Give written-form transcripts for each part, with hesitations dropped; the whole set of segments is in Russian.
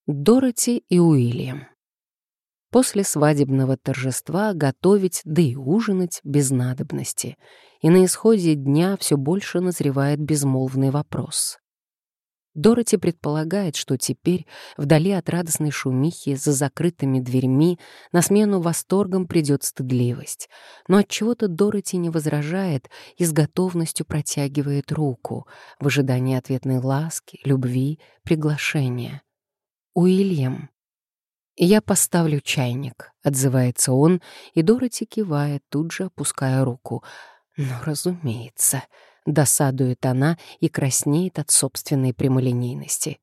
Дороти и Уильям. После свадебного торжества готовить, да и ужинать без надобности. И на исходе дня все больше назревает безмолвный вопрос. Дороти предполагает, что теперь, вдали от радостной шумихи, за закрытыми дверьми, на смену восторгам придет стыдливость. Но отчего-то Дороти не возражает и с готовностью протягивает руку в ожидании ответной ласки, любви, приглашения. «Уильям, я поставлю чайник», — отзывается он, и Дороти кивает, тут же опуская руку. «Ну, разумеется», — досадует она и краснеет от собственной прямолинейности.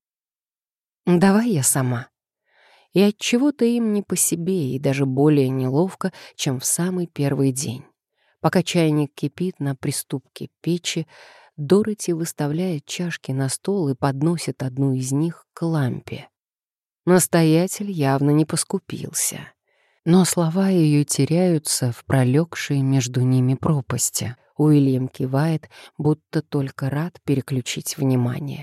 «Давай я сама». И отчего-то им не по себе, и даже более неловко, чем в самый первый день. Пока чайник кипит на приступке печи, Дороти выставляет чашки на стол и подносит одну из них к лампе. Настоятель явно не поскупился. Но слова ее теряются в пролегшей между ними пропасти. Уильям кивает, будто только рад переключить внимание.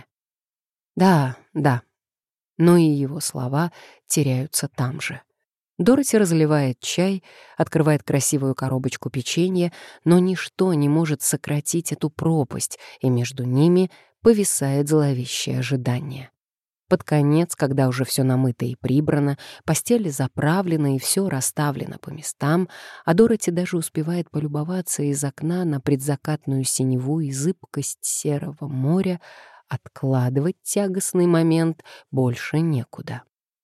Да, да. Но и его слова теряются там же. Дороти разливает чай, открывает красивую коробочку печенья, но ничто не может сократить эту пропасть, и между ними повисает зловещее ожидание. Под конец, когда уже все намыто и прибрано, постели заправлена и все расставлено по местам, а Дороти даже успевает полюбоваться из окна на предзакатную синеву и зыбкость серого моря, откладывать тягостный момент больше некуда.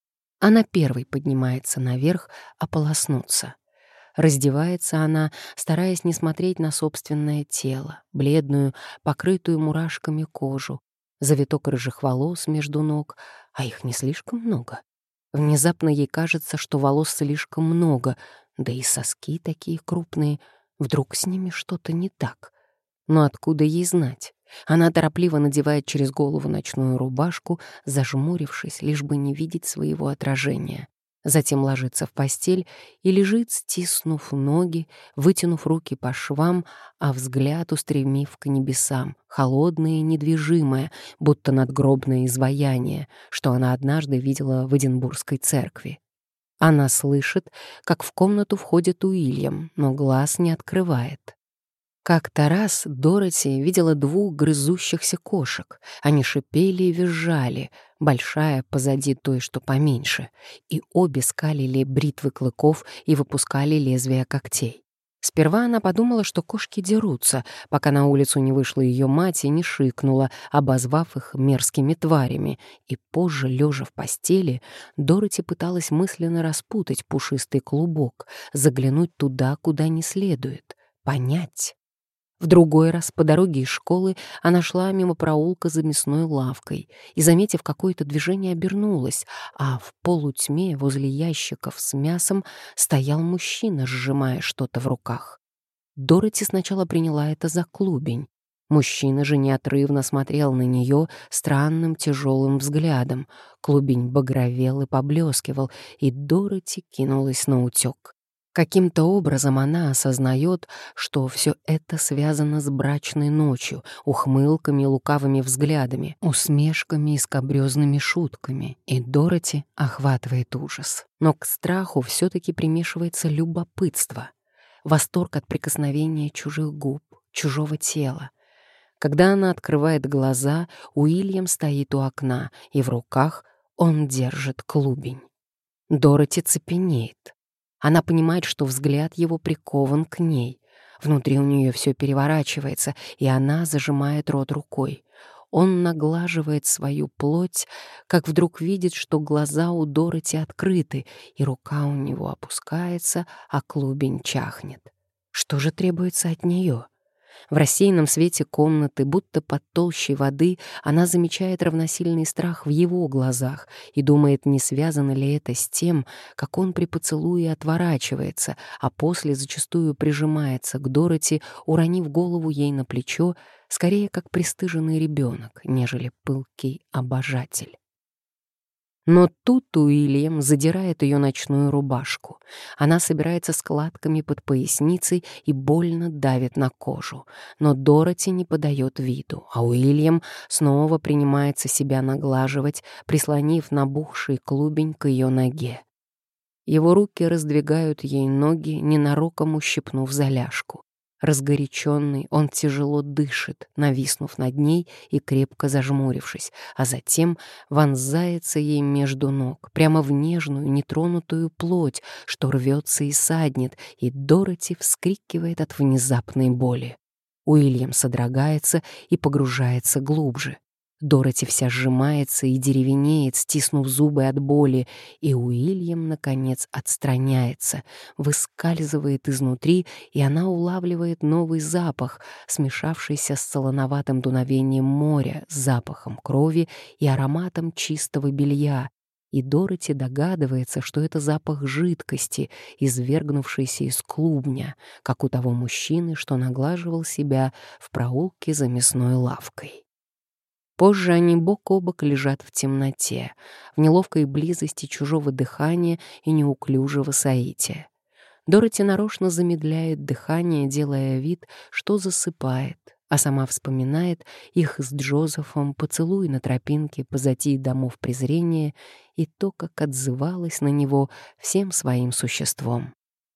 Она первой поднимается наверх ополоснуться. Раздевается она, стараясь не смотреть на собственное тело, бледную, покрытую мурашками кожу, завиток рыжих волос между ног, а их не слишком много. Внезапно ей кажется, что волос слишком много, да и соски такие крупные. Вдруг с ними что-то не так? Но откуда ей знать? Она торопливо надевает через голову ночную рубашку, зажмурившись, лишь бы не видеть своего отражения. Затем ложится в постель и лежит, стиснув ноги, вытянув руки по швам, а взгляд устремив к небесам, холодное и недвижимое, будто надгробное изваяние, что она однажды видела в Эдинбургской церкви. Она слышит, как в комнату входит Уильям, но глаз не открывает. Как-то раз Дороти видела двух грызущихся кошек. Они шипели и визжали, большая позади той, что поменьше, и обе скалили бритвы клыков и выпускали лезвия когтей. Сперва она подумала, что кошки дерутся, пока на улицу не вышла ее мать и не шикнула, обозвав их мерзкими тварями, и позже, лежа в постели, Дороти пыталась мысленно распутать пушистый клубок, заглянуть туда, куда не следует, понять. В другой раз по дороге из школы она шла мимо проулка за мясной лавкой и, заметив какое-то движение, обернулась, а в полутьме возле ящиков с мясом стоял мужчина, сжимая что-то в руках. Дороти сначала приняла это за клубень. Мужчина же неотрывно смотрел на нее странным тяжелым взглядом. Клубень багровел и поблескивал, и Дороти кинулась наутек. Каким-то образом она осознает, что все это связано с брачной ночью, ухмылками и лукавыми взглядами, усмешками и скабрёзными шутками, и Дороти охватывает ужас. Но к страху все-таки примешивается любопытство, восторг от прикосновения чужих губ, чужого тела. Когда она открывает глаза, Уильям стоит у окна, и в руках он держит клубень. Дороти цепенеет. Она понимает, что взгляд его прикован к ней. Внутри у нее все переворачивается, и она зажимает рот рукой. Он наглаживает свою плоть, как вдруг видит, что глаза у Дороти открыты, и рука у него опускается, а клубень чахнет. Что же требуется от нее? В рассеянном свете комнаты, будто под толщей воды, она замечает равносильный страх в его глазах и думает, не связано ли это с тем, как он при поцелуе отворачивается, а после зачастую прижимается к Дороти, уронив голову ей на плечо, скорее как пристыженный ребенок, нежели пылкий обожатель. Но тут Уильям задирает ее ночную рубашку. Она собирается складками под поясницей и больно давит на кожу. Но Дороти не подает виду, а Уильям снова принимается себя наглаживать, прислонив набухший клубень к ее ноге. Его руки раздвигают ей ноги, ненароком ущипнув за ляжку. Разгоряченный, он тяжело дышит, нависнув над ней и крепко зажмурившись, а затем вонзается ей между ног, прямо в нежную, нетронутую плоть, что рвется и саднет, и Дороти вскрикивает от внезапной боли. Уильям содрогается и погружается глубже. Дороти вся сжимается и деревенеет, стиснув зубы от боли, и Уильям, наконец, отстраняется, выскальзывает изнутри, и она улавливает новый запах, смешавшийся с солоноватым дуновением моря, с запахом крови и ароматом чистого белья, и Дороти догадывается, что это запах жидкости, извергнувшейся из клубня, как у того мужчины, что наглаживал себя в проулке за мясной лавкой. Позже они бок о бок лежат в темноте, в неловкой близости чужого дыхания и неуклюжего соития. Дороти нарочно замедляет дыхание, делая вид, что засыпает, а сама вспоминает их с Джозефом поцелуй на тропинке позади домов презрения и то, как отзывалась на него всем своим существом.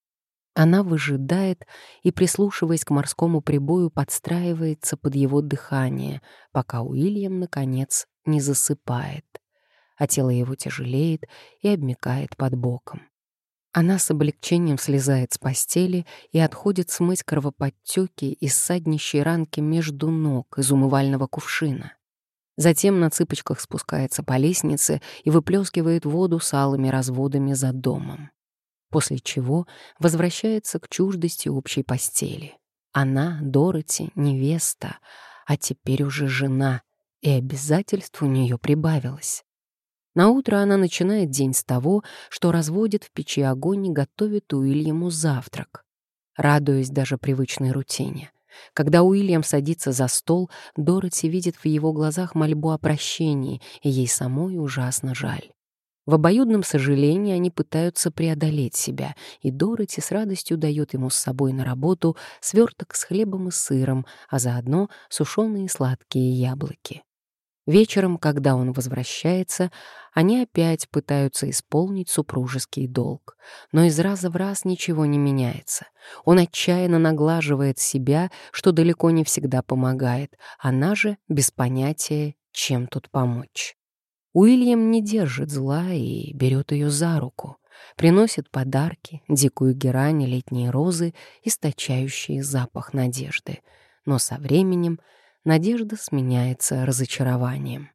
Она выжидает и, прислушиваясь к морскому прибою, подстраивается под его дыхание, пока Уильям, наконец, не засыпает, а тело его тяжелеет и обмякает под боком. Она с облегчением слезает с постели и отходит смыть кровоподтеки и ссаднищие ранки между ног из умывального кувшина. Затем на цыпочках спускается по лестнице и выплескивает воду с алыми разводами за домом. После чего возвращается к чуждости общей постели. Она, Дороти, невеста, а теперь уже жена, и обязательств у нее прибавилось. Наутро она начинает день с того, что разводит в печи огонь и готовит Уильяму завтрак, радуясь даже привычной рутине. Когда Уильям садится за стол, Дороти видит в его глазах мольбу о прощении, и ей самой ужасно жаль. В обоюдном сожалении они пытаются преодолеть себя, и Дороти с радостью дает ему с собой на работу сверток с хлебом и сыром, а заодно сушеные сладкие яблоки. Вечером, когда он возвращается, они опять пытаются исполнить супружеский долг. Но из раза в раз ничего не меняется. Он отчаянно наглаживает себя, что далеко не всегда помогает, она же без понятия, чем тут помочь. Уильям не держит зла и берет ее за руку, приносит подарки, дикую герань и летние розы, источающие запах надежды. Но со временем надежда сменяется разочарованием.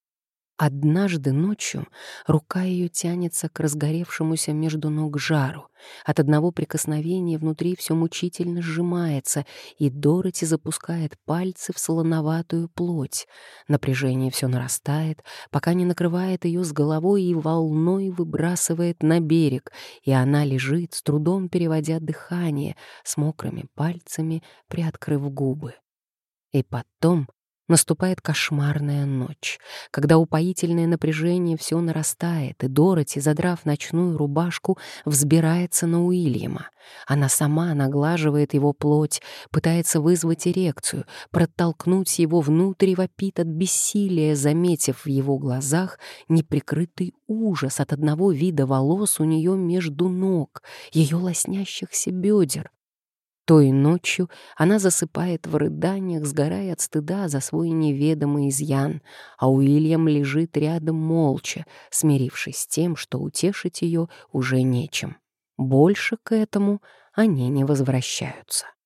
Однажды ночью рука ее тянется к разгоревшемуся между ног жару. От одного прикосновения внутри все мучительно сжимается, и Дороти запускает пальцы в солоноватую плоть. Напряжение все нарастает, пока не накрывает ее с головой и волной выбрасывает на берег, и она лежит, с трудом переводя дыхание, с мокрыми пальцами приоткрыв губы. И потом наступает кошмарная ночь, когда упоительное напряжение все нарастает, и Дороти, задрав ночную рубашку, взбирается на Уильяма. Она сама наглаживает его плоть, пытается вызвать эрекцию, протолкнуть его внутрь и вопит от бессилия, заметив в его глазах неприкрытый ужас от одного вида волос у нее между ног, ее лоснящихся бедер. Той ночью она засыпает в рыданиях, сгорая от стыда за свой неведомый изъян, а Уильям лежит рядом молча, смирившись с тем, что утешить ее уже нечем. Больше к этому они не возвращаются.